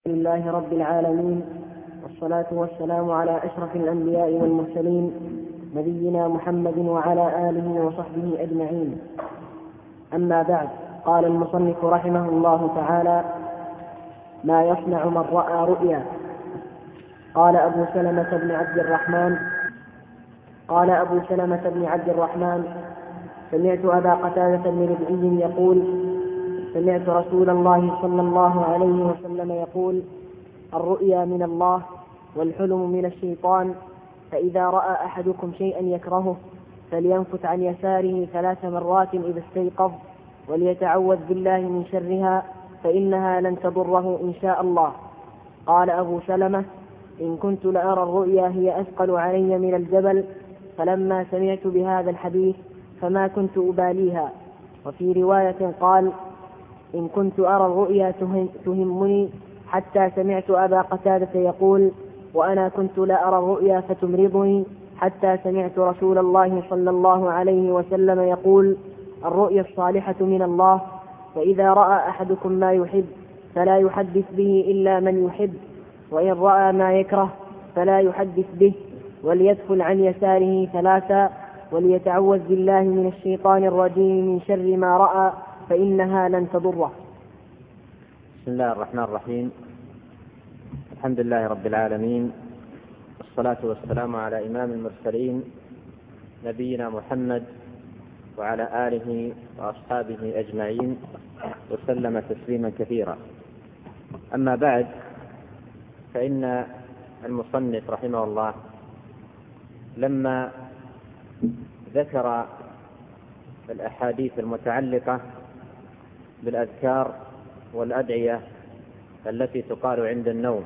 لله رب العالمين، والصلاة والسلام على أشرف الأنبياء والمرسلين نبينا محمد وعلى آله وصحبه أجمعين. أما بعد، قال المصنف رحمه الله تعالى: ما يصنع من رأى رؤيا. قال أبو سلمة بن عبد الرحمن: سمعت أبا قتادة بن ربعي يقول: سمعت رسول الله صلى الله عليه وسلم يقول: الرؤيا من الله والحلم من الشيطان، فإذا رأى أحدكم شيئا يكرهه فلينفث عن يساره 3 مرات إذا استيقظ، وليتعوذ بالله من شرها فإنها لن تضره إن شاء الله. قال أبو سلمة: إن كنت لأرى الرؤيا هي أثقل علي من الجبل، فلما سمعت بهذا الحديث فما كنت أباليها. وفي رواية قال: إن كنت أرى الرؤيا تهمني، حتى سمعت أبا قتادة يقول: وأنا كنت لا أرى الرؤيا فتمرضني، حتى سمعت رسول الله صلى الله عليه وسلم يقول: الرؤيا الصالحة من الله، فإذا رأى أحدكم ما يحب فلا يحدث به إلا من يحب، وإن رأى ما يكره فلا يحدث به، وليدخل عن يساره 3، وليتعوذ بالله من الشيطان الرجيم من شر ما رأى فإنها لن تضره. بسم الله الرحمن الرحيم. الحمد لله رب العالمين، والصلاة والسلام على إمام المرسلين نبينا محمد وعلى آله وأصحابه أجمعين، وسلم تسليما كثيرا. أما بعد، فإن المصنف رحمه الله لما ذكر الأحاديث المتعلقة بالأذكار والأدعية التي تقال عند النوم،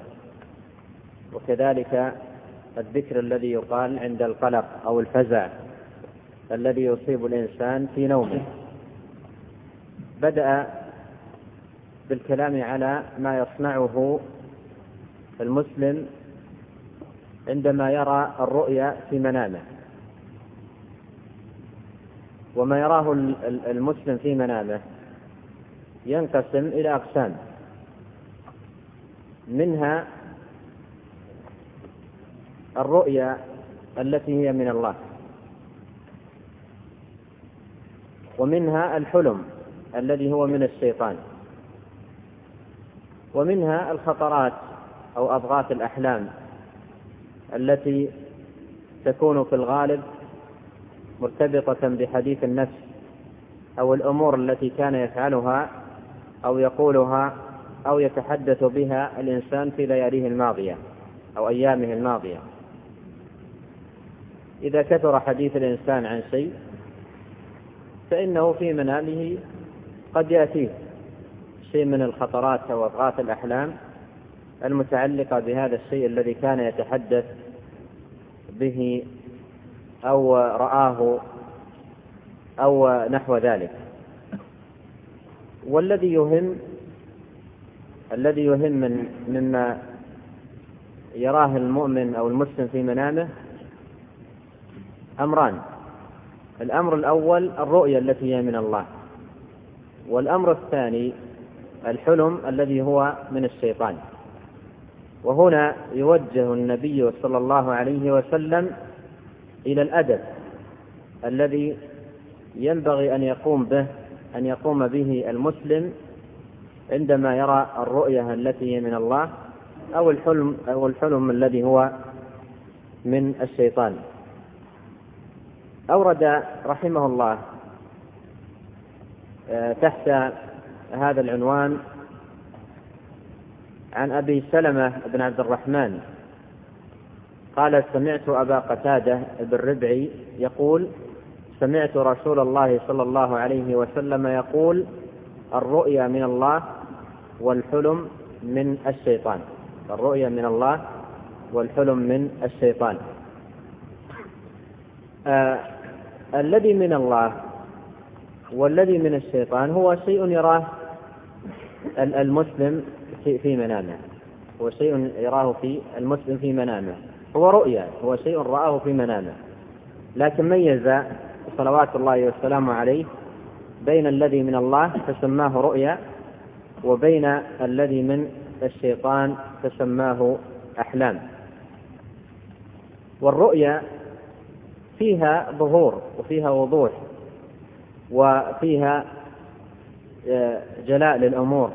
وكذلك الذكر الذي يقال عند القلق أو الفزع الذي يصيب الإنسان في نومه، بدأ بالكلام على ما يصنعه المسلم عندما يرى الرؤيا في منامه. وما يراه المسلم في منامه ينقسم إلى أقسام، منها الرؤيا التي هي من الله، ومنها الحلم الذي هو من الشيطان، ومنها الخطرات أو أضغاث الأحلام التي تكون في الغالب مرتبطة بحديث النفس أو الأمور التي كان يفعلها أو يقولها أو يتحدث بها الإنسان في لياليه الماضية أو أيامه الماضية. إذا كثر حديث الإنسان عن شيء فإنه في منامه قد يأتيه شيء من الخطرات أو أضغاث الأحلام المتعلقة بهذا الشيء الذي كان يتحدث به أو رآه أو نحو ذلك. والذي يهم مما يراه المؤمن أو المسلم في منامه أمران: الأمر الأول الرؤيا التي هي من الله، والأمر الثاني الحلم الذي هو من الشيطان. وهنا يوجه النبي صلى الله عليه وسلم إلى الأدب الذي ينبغي أن يقوم به المسلم عندما يرى الرؤيا التي هي من الله أو الحلم الذي هو من الشيطان. أورد رحمه الله تحت هذا العنوان عن أبي سلمة بن عبد الرحمن قال: سمعت أبا قتادة بن ربعي يقول: سمعت رسول الله صلى الله عليه وسلم يقول: الرؤيا من الله والحلم من الشيطان. الرؤيا من الله والحلم من الشيطان. الذي من الله والذي من الشيطان هو شيء يراه المسلم في منامه، هو شيء يراه في المسلم في منامه، هو رؤيا، هو شيء رآه في منامه. لكن ميز صلوات الله والسلام عليه بين الذي من الله فسماه رؤيا، وبين الذي من الشيطان فسماه أحلام. والرؤيا فيها ظهور وفيها وضوح وفيها جلاء للأمور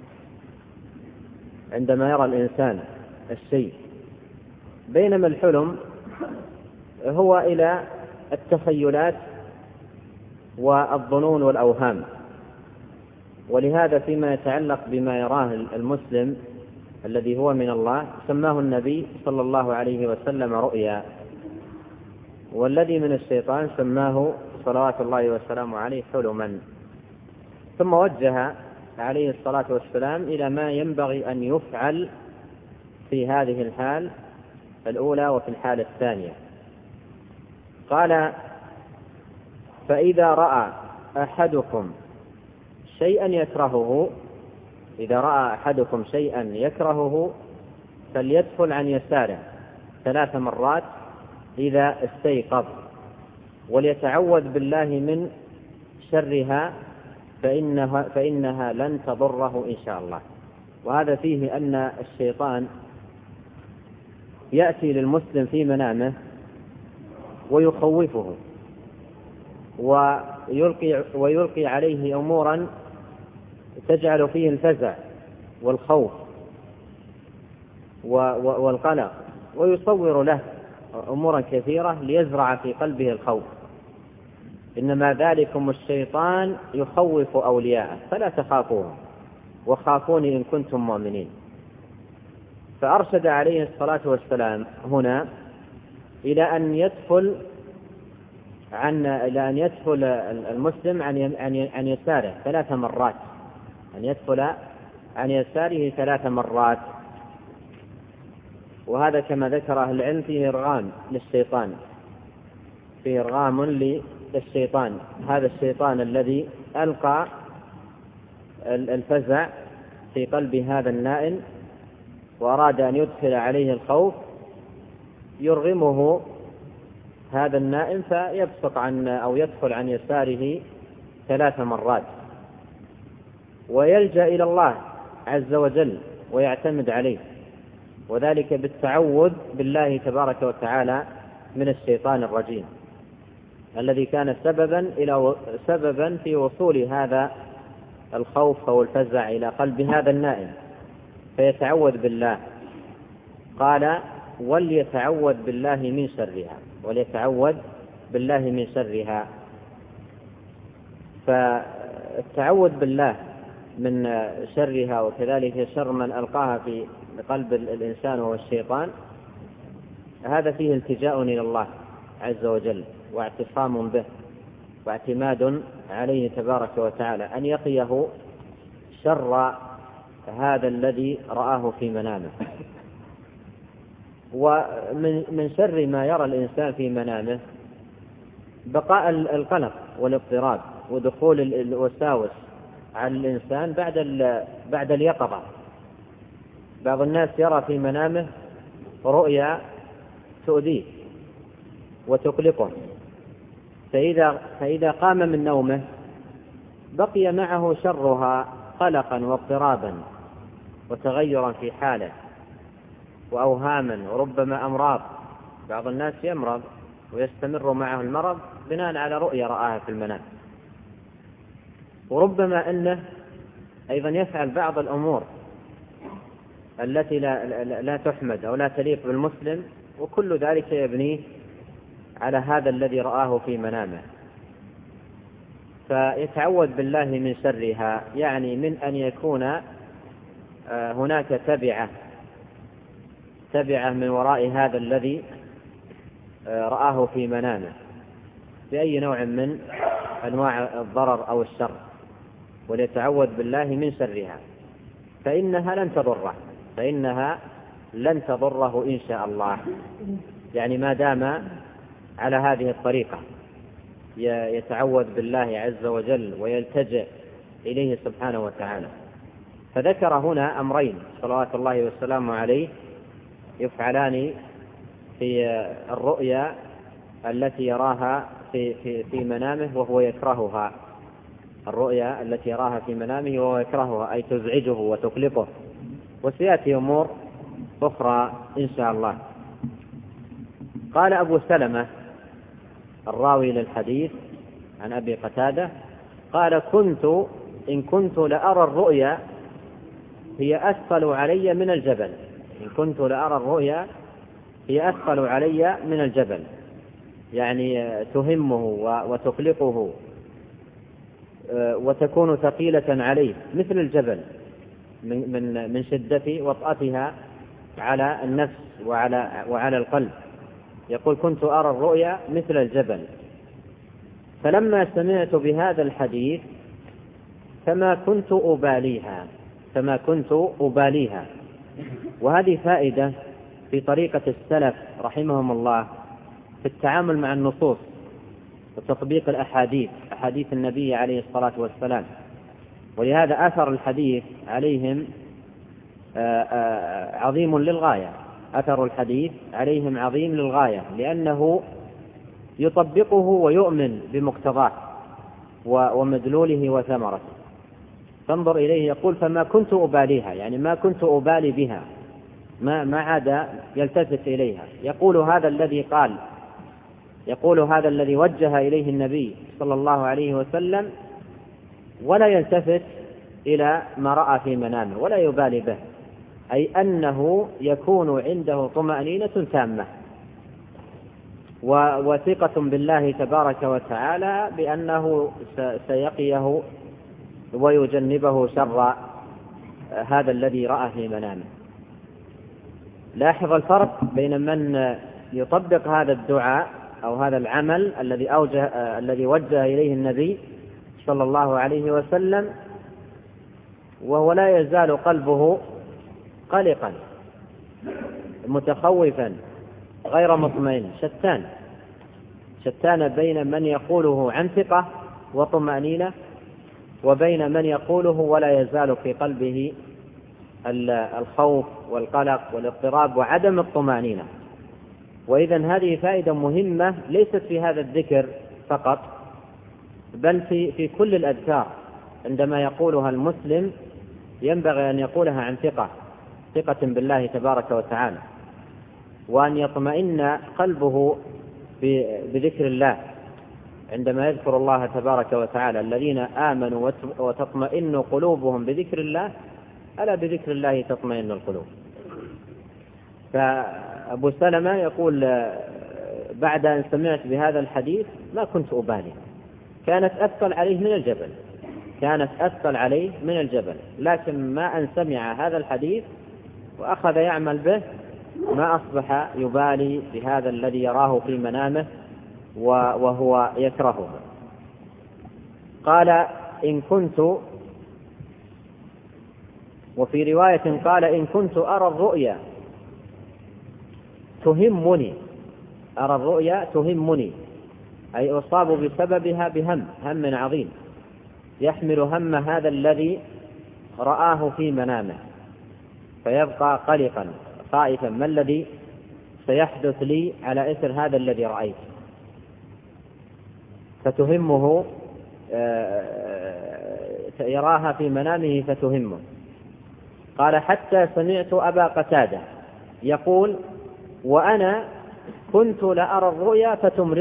عندما يرى الإنسان الشيء، بينما الحلم هو إلى التخيلات والظنون والأوهام. ولهذا فيما يتعلق بما يراه المسلم الذي هو من الله سماه النبي صلى الله عليه وسلم رؤيا، والذي من الشيطان سماه صلوات الله وسلامه عليه حلما. ثم وجه عليه الصلاة والسلام إلى ما ينبغي أن يفعل في هذه الحال الأولى وفي الحالة الثانية. قال: فإذا رأى أحدكم شيئا يكرهه، إذا رأى أحدكم شيئا يكرهه فليدخل عن يساره 3 مرات إذا استيقظ، وليتعوذ بالله من شرها فإنها لن تضره إن شاء الله. وهذا فيه أن الشيطان يأتي للمسلم في منامه ويخوفه ويلقي عليه أمورا تجعل فيه الفزع والخوف والقلق، ويصور له أمورا كثيرة ليزرع في قلبه الخوف. إنما ذلكم الشيطان يخوف أولياءه فلا تخافوهم وخافوني إن كنتم مؤمنين. فأرشد عليه الصلاة والسلام هنا إلى أن يدخل المسلم عن يساره 3 مرات، أن يدخل عن يساره 3 مرات. وهذا كما ذكر أهل العلم فيه إرغام للشيطان، فيه إرغام للشيطان، هذا الشيطان الذي ألقى الفزع في قلب هذا النائم وأراد أن يدخل عليه الخوف، يرغمه هذا النائم فيبصق أو يدخل عن يساره 3 مرات، ويلجأ إلى الله عز وجل ويعتمد عليه، وذلك بالتعوذ بالله تبارك وتعالى من الشيطان الرجيم الذي كان سببا في وصول هذا الخوف أو الفزع إلى قلب هذا النائم، فيتعوذ بالله. قال: وليتعوذ بالله من شرها، وليتعوذ بالله من شرها. فالتعوذ بالله من شرها وكذلك شر من ألقاها في قلب الإنسان وهو الشيطان، هذا فيه التجاء إلى الله عز وجل واعتصام به واعتماد عليه تبارك وتعالى أن يقيه شر هذا الذي رآه في منامه. ومن شر ما يرى الإنسان في منامه بقاء القلق والاضطراب ودخول الوساوس على الإنسان بعد اليقظة. بعض الناس يرى في منامه رؤيا تؤذيه وتقلقه، فإذا قام من نومه بقي معه شرها قلقا واضطرابا وتغيرا في حاله وأوهاما وربما أمراض. بعض الناس يمرض ويستمر معه المرض بناء على رؤيا رآها في المنام، وربما أنه أيضا يفعل بعض الأمور التي لا تحمد أو لا تليق بالمسلم، وكل ذلك يبنيه على هذا الذي رآه في منامه. فيتعوذ بالله من شرها، يعني من أن يكون هناك تبعة من وراء هذا الذي رآه في منامه بأي نوع من أنواع الضرر أو الشر، وليتعوذ بالله من شرها فإنها لن تضره إن شاء الله. يعني ما دام على هذه الطريقة يتعوذ بالله عز وجل ويلتجئ إليه سبحانه وتعالى. فذكر هنا أمرين صلوات الله والسلام عليه يفعلان في الرؤيا التي يراها في منامه وهو يكرهها، الرؤيا التي يراها في منامه وهو يكرهها أي تزعجه وتقلقه. وسيأتي أمور أخرى إن شاء الله. قال أبو سلمة الراوي للحديث عن أبي قتادة قال إن كنت لأرى الرؤيا هي أثقل علي من الجبل. إن كنت لأرى الرؤيا هي أثقل علي من الجبل، يعني تهمه وتقلقه وتكون ثقيلة عليه مثل الجبل من شدة وطأتها على النفس وعلى القلب. يقول كنت أرى الرؤيا مثل الجبل. فلما سمعت بهذا الحديث فما كنت أباليها. وهذه فائدة في طريقة السلف رحمهم الله في التعامل مع النصوص وتطبيق أحاديث النبي عليه الصلاة والسلام. ولهذا أثر الحديث عليهم عظيم للغاية، أثر الحديث عليهم عظيم للغاية، لأنه يطبقه ويؤمن بمقتضاه ومدلوله وثمرته. فانظر إليه يقول فما كنت أباليها، يعني ما كنت أبالي بها، ما عاد يلتفت إليها. يقول هذا الذي وجه إليه النبي صلى الله عليه وسلم ولا يلتفت إلى ما رأى في منامه ولا يبالي به، أي أنه يكون عنده طمأنينة تامة وثقة بالله تبارك وتعالى بأنه سيقيه ويجنبه شر هذا الذي رأى في منامه. لاحظ الفرق بين من يطبق هذا الدعاء أو هذا العمل الذي وجه إليه النبي صلى الله عليه وسلم وهو لا يزال قلبه قلقا متخوفا غير مطمئن، شتان بين من يقوله عن ثقة وطمأنينة وبين من يقوله ولا يزال في قلبه الخوف والقلق والاضطراب وعدم الطمأنينة. وإذن هذه فائدة مهمة ليست في هذا الذكر فقط، بل في كل الأذكار عندما يقولها المسلم ينبغي أن يقولها عن ثقة بالله تبارك وتعالى، وأن يطمئن قلبه بذكر الله عندما يذكر الله تبارك وتعالى. الذين آمنوا وتطمئن قلوبهم بذكر الله، ألا بذكر الله تطمئن القلوب. فأبو سلمة يقول بعد أن سمعت بهذا الحديث ما كنت أبالي، كانت أثقل عليه من الجبل، لكن ما أن سمع هذا الحديث وأخذ يعمل به ما أصبح يبالي بهذا الذي يراه في منامه وهو يكرهه. قال إن كنت، وفي رواية قال إن كنت أرى الرؤيا تهمني، أي أصاب بسببها هم عظيم يحمل هم هذا الذي رآه في منامه، فيبقى قلقا خائفا ما الذي سيحدث لي على إثر هذا الذي رأيت، فتهمه، يراها في منامه فتهمه. قال حتى سمعت أبا قتادة يقول وأنا كنت لأرى الرؤيا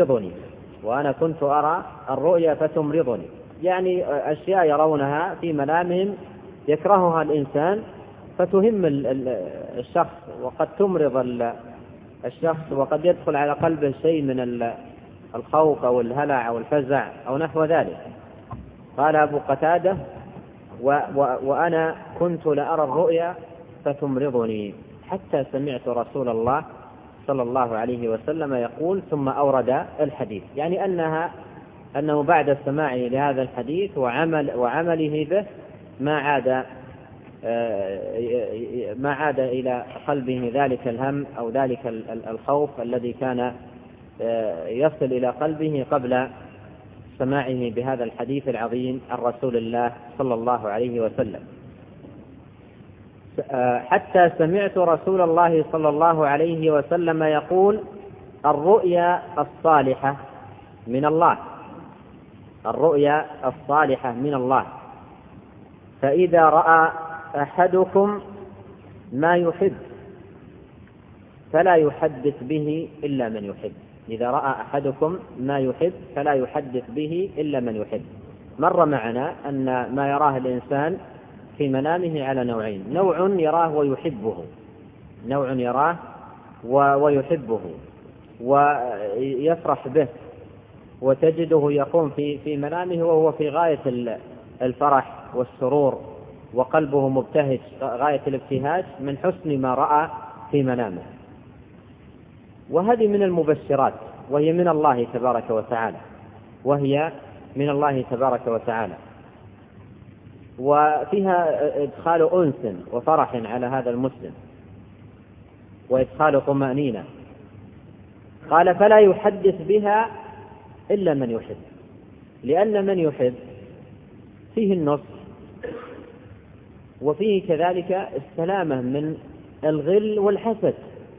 فتمرضني، يعني أشياء يرونها في منامهم يكرهها الإنسان فتهم الشخص، وقد تمرض الشخص، وقد يدخل على قلبه شيء من الخوف أو الهلع أو الفزع أو نحو ذلك. قال أبو قتادة وأنا كنت لأرى الرؤيا فتمرضني، حتى سمعت رسول الله صلى الله عليه وسلم يقول، ثم أورد الحديث، يعني أنه بعد سماعه لهذا الحديث وعمله به ما عاد إلى قلبه ذلك الهم أو ذلك الخوف الذي كان يصل إلى قلبه قبل سماعه بهذا الحديث العظيم عن رسول الله صلى الله عليه وسلم. حتى سمعت رسول الله صلى الله عليه وسلم يقول الرؤيا الصالحة من الله، فإذا رأى أحدكم ما يحب فلا يحدث به إلا من يحب. إذا رأى أحدكم ما يحب فلا يحدث به إلا من يحب. مر معنا أن ما يراه الإنسان في منامه على نوعين: نوع يراه ويحبه، نوع يراه ويحبه ويفرح به، وتجده يقوم في منامه وهو في غاية الفرح والسرور وقلبه مبتهج غاية الابتهاج من حسن ما رأى في منامه. وهذه من المبشرات، وهي من الله تبارك وتعالى، وهي من الله تبارك وتعالى، وفيها إدخال أنس وفرح على هذا المسلم وإدخال طمأنينة. قال: فلا يحدث بها إلا من يحب، لأن من يحب فيه النصح، وفيه كذلك السلامة من الغل والحسد.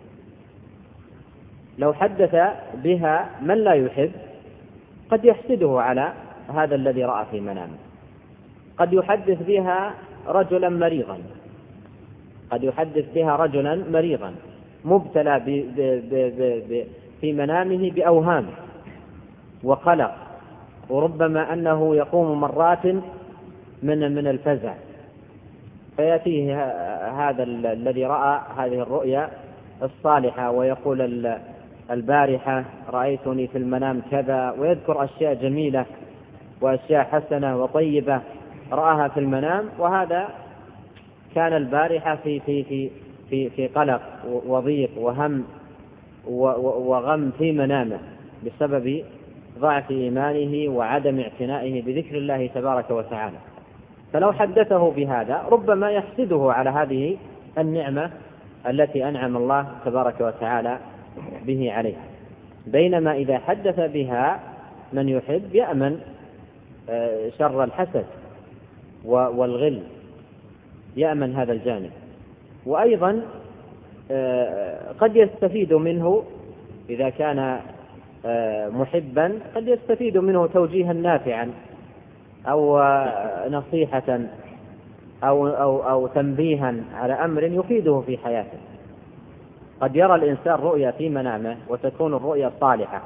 لو حدث بها من لا يحب قد يحسده على هذا الذي رأى في منامه. قد يحدث بها رجلا مريضا، قد يحدث بها رجلا مريضا مبتلى في منامه بأوهام وقلق، وربما أنه يقوم مرات من الفزع، فيأتيه هذا الذي رأى هذه الرؤيا الصالحة ويقول: البارحة رأيتني في المنام كذا، ويذكر أشياء جميلة وأشياء حسنة وطيبة رآها في المنام، وهذا كان البارحة في قلق وضيق وهم وغم في منامه بسبب ضعف إيمانه وعدم اعتنائه بذكر الله تبارك وتعالى. فلو حدثه بهذا ربما يحسده على هذه النعمة التي أنعم الله تبارك وتعالى به عليه. بينما إذا حدث بها من يحب يأمن شر الحسد والغل، يأمن هذا الجانب. وأيضا قد يستفيد منه إذا كان محبا، قد يستفيد منه توجيها نافعا أو نصيحة أو تنبيها على أمر يفيده في حياته. قد يرى الإنسان رؤيا في منامه وتكون الرؤيا صالحة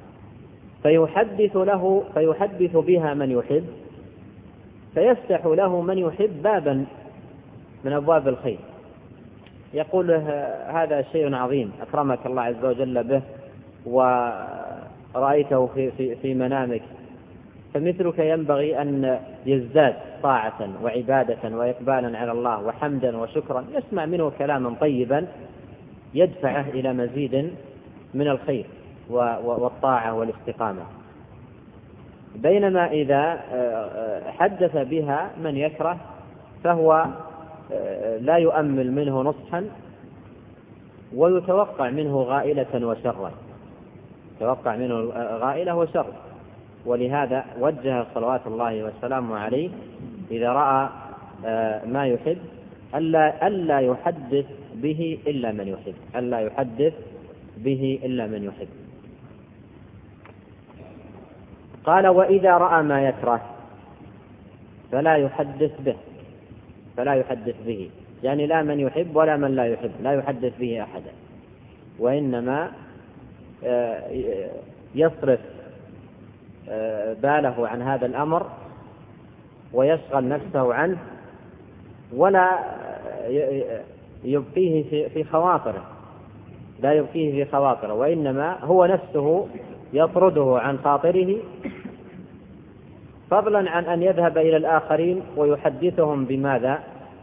فيحدث بها من يحب، فيفتح له من يحب بابا من أبواب الخير، يقول هذا شيء عظيم أكرمك الله عز وجل به ورأيته في منامك، فمثلك ينبغي أن يزداد طاعة وعبادة وإقبالا على الله وحمدا وشكرا. يسمع منه كلاما طيبا يدفعه إلى مزيد من الخير والطاعة والاستقامة. بينما إذا حدث بها من يكره فهو لا يؤمل منه نصحا ويتوقع منه غائلة وشرا، يتوقع منه غائلة وشر. ولهذا وجه صلوات الله والسلام عليه إذا رأى ما يحب ألا يحدث به إلا من يحب، ألا يحدث به إلا من يحب. قال: وإذا رأى ما يكره فلا يحدث به، فلا يحدث به، يعني لا من يحب ولا من لا يحب، لا يحدث به أحدا، وإنما يصرف باله عن هذا الأمر ويشغل نفسه عنه، ولا يبقيه في خواطره، لا يبقيه في خواطره، وإنما هو نفسه يطرده عن خاطره، فضلا عن أن يذهب إلى الآخرين ويحدثهم بماذا؟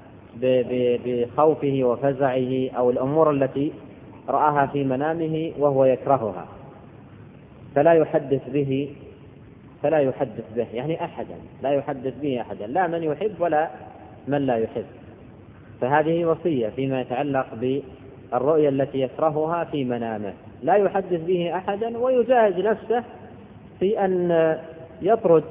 بخوفه وفزعه أو الأمور التي رآها في منامه وهو يكرهها. فلا يحدث به، فلا يحدث به يعني أحدا، لا يحدث به أحدا، لا من يحب ولا من لا يحب. فهذه وصية فيما يتعلق بالرؤيا التي يكرهها في منامه، لا يحدث به أحدا، ويجاهد نفسه في أن يطرد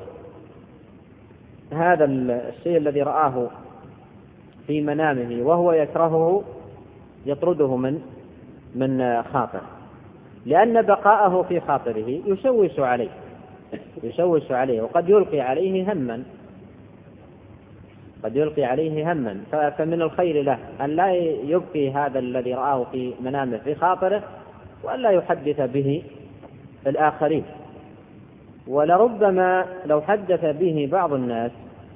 هذا الشيء الذي رآه في منامه وهو يكرهه، يطرده من خاطر، لأن بقاءه في خاطره يشوش عليه وقد يلقي عليه هما. قد يلقي عليه هما، فمن الخير له أن لا يبقي هذا الذي رآه في منامه في خاطره، وأن لا يحدث به الآخرين. ولربما لو حدث به بعض الناس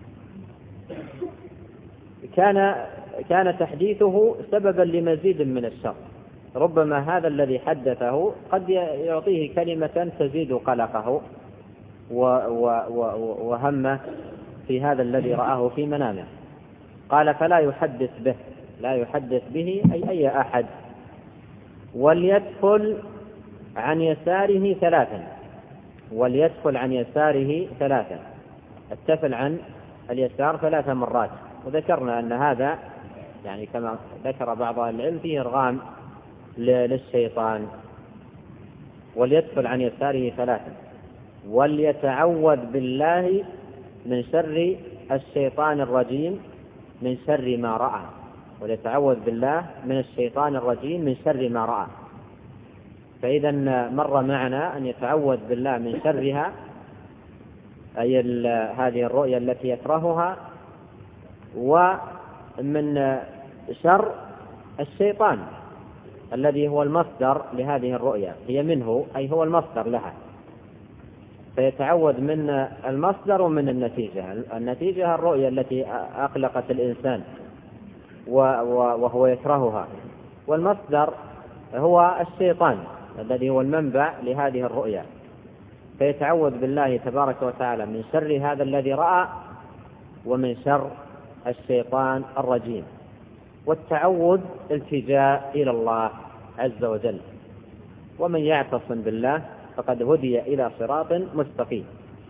كان تحديثه سببا لمزيد من الشر. ربما هذا الذي حدثه قد يعطيه كلمة تزيد قلقه وهمه في هذا الذي رآه في منامه. قال فلا يحدث به، لا يحدث به أي أحد. وليدخل عن يساره ثلاثا، وليدخل عن يساره ثلاثا، التفل عن اليسار 3 مرات. وذكرنا أن هذا يعني كما ذكر بعض العلم فيه إرغام للشيطان. وليدخل عن يساره ثلاثا وليتعوذ بالله من شر الشيطان الرجيم من شر ما رأى. وليتعوذ بالله من الشيطان الرجيم من شر ما رأى. فإذا مر معنا أن يتعوذ بالله من شرها، أي هذه الرؤيا التي يكرهها، ومن شر الشيطان الذي هو المصدر لهذه الرؤيا، هي منه أي هو المصدر لها. فيتعوذ من المصدر ومن النتيجة. النتيجة الرؤيا التي أقلقت الإنسان وهو يكرهها، والمصدر هو الشيطان الذي هو المنبع لهذه الرؤيا. فيتعوذ بالله تبارك وتعالى من شر هذا الذي رأى ومن شر الشيطان الرجيم. والتعوذ التجاء إلى الله عز وجل، ومن يعتصم بالله فقد هدي إلى صراط مستقيم.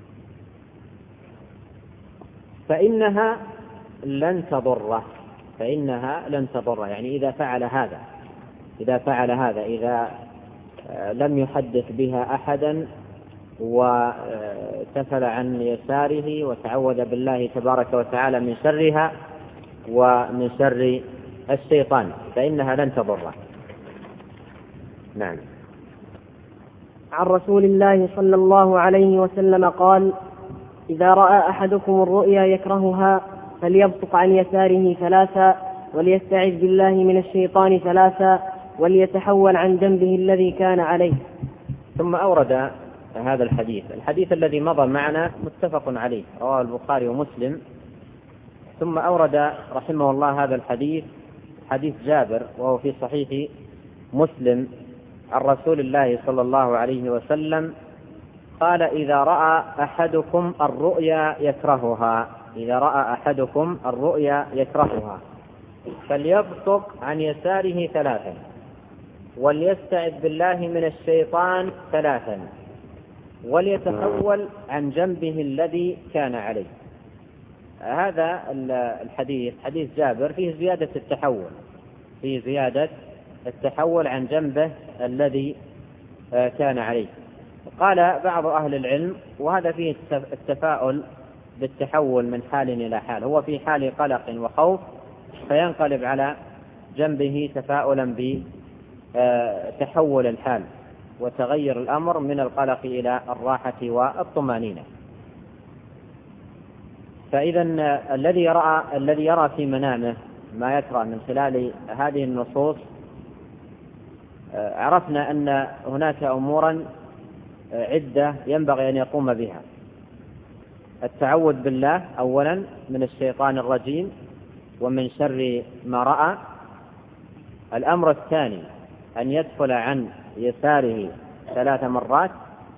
فإنها لن تضره، فإنها لن تضره، يعني إذا فعل هذا، إذا لم يحدث بها أحدا وتفل عن يساره وتعوذ بالله تبارك وتعالى من شرها ومن شر الشيطان، فإنها لن تضره. نعم. عن رسول الله صلى الله عليه وسلم قال: إذا رأى أحدكم الرؤيا يكرهها فليبصق عن يساره 3 وليستعذ بالله من الشيطان 3 وليتحول عن جنبه الذي كان عليه. ثم أورد هذا الحديث الذي مضى معنا متفق عليه، رواه البخاري ومسلم. ثم أورد رحمه الله هذا الحديث، حديث جابر، وهو في صحيح مسلم، عن رسول الله صلى الله عليه وسلم قال: إذا رأى أحدكم الرؤيا يكرهها فليبصق عن يساره 3 وليستعذ بالله من الشيطان 3 وليتحول عن جنبه الذي كان عليه. هذا الحديث حديث جابر فيه زيادة التحول عن جنبه الذي كان عليه. قال بعض أهل العلم، وهذا فيه التفاؤل بالتحول من حال إلى حال، هو في حال قلق وخوف فينقلب على جنبه تفاؤلا بتحول الحال وتغير الأمر من القلق إلى الراحة والطمأنينة. فإذا الذي يرى في منامه ما يكره من خلال هذه النصوص، عرفنا أن هناك أمورا عدة ينبغي أن يقوم بها: التعوذ بالله أولا من الشيطان الرجيم ومن شر ما رأى. الأمر الثاني أن يدخل عن يساره 3 مرات.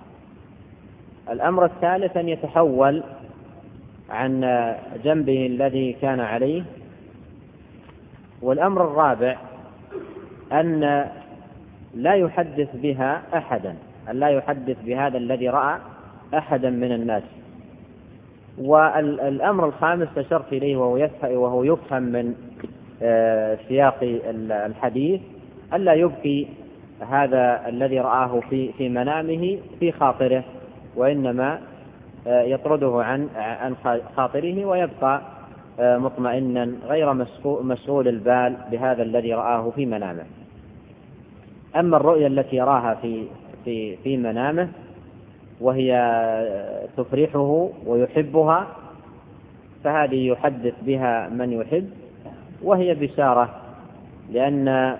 الأمر الثالث أن يتحول عن جنبه الذي كان عليه. والأمر الرابع أن لا يحدث بها أحدا، أن لا يحدث بهذا الذي رأى أحدا من الناس. والأمر الخامس أشرت إليه وهو يفهم من سياق الحديث: ألا يبقي هذا الذي رآه في منامه في خاطره، وإنما يطرده عن خاطره ويبقى مطمئنا غير مشغول البال بهذا الذي رآه في منامه. أما الرؤيا التي يراها في منامه وهي تفرحه ويحبها، فهذه يحدث بها من يحب، وهي بشارة، لأن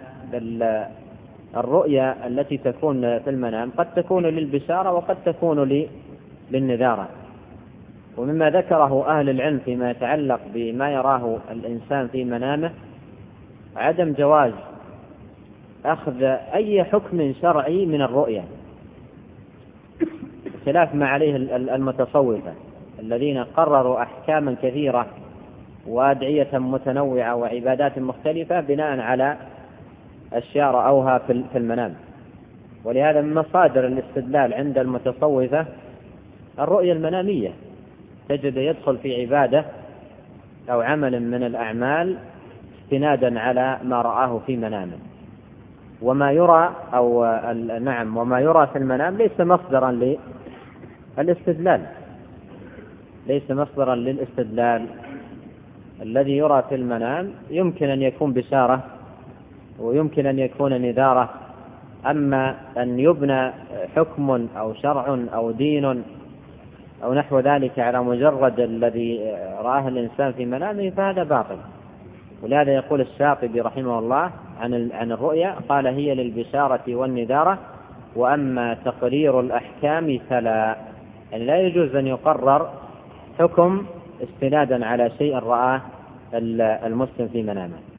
الرؤيا التي تكون في المنام قد تكون للبشارة وقد تكون للنذارة. ومما ذكره أهل العلم فيما يتعلق بما يراه الإنسان في منامه عدم جواز أخذ أي حكم شرعي من الرؤيا، خلاف ما عليه المتصوفة الذين قرروا أحكاما كثيرة وأدعية متنوعة وعبادات مختلفة بناء على أشياء رأوها في المنام. ولهذا من مصادر الاستدلال عند المتصوفة الرؤيا المنامية، تجد يدخل في عبادة أو عمل من الأعمال استنادا على ما رآه في منامه. وما يرى وما يرى في المنام ليس مصدرا للاستدلال، ليس مصدرا للاستدلال. الذي يرى في المنام يمكن أن يكون بشارة ويمكن أن يكون نذارة، أما أن يبنى حكم أو شرع أو دين أو نحو ذلك على مجرد الذي رآه الإنسان في منامه فهذا باطل. ولهذا يقول الشاطبي رحمه الله عن الرؤيا قال هي للبشارة والنذارة، وأما تقرير الأحكام فلا، يعني لا يجوز أن يقرر حكم استنادا على شيء رآه المسلم في منامه.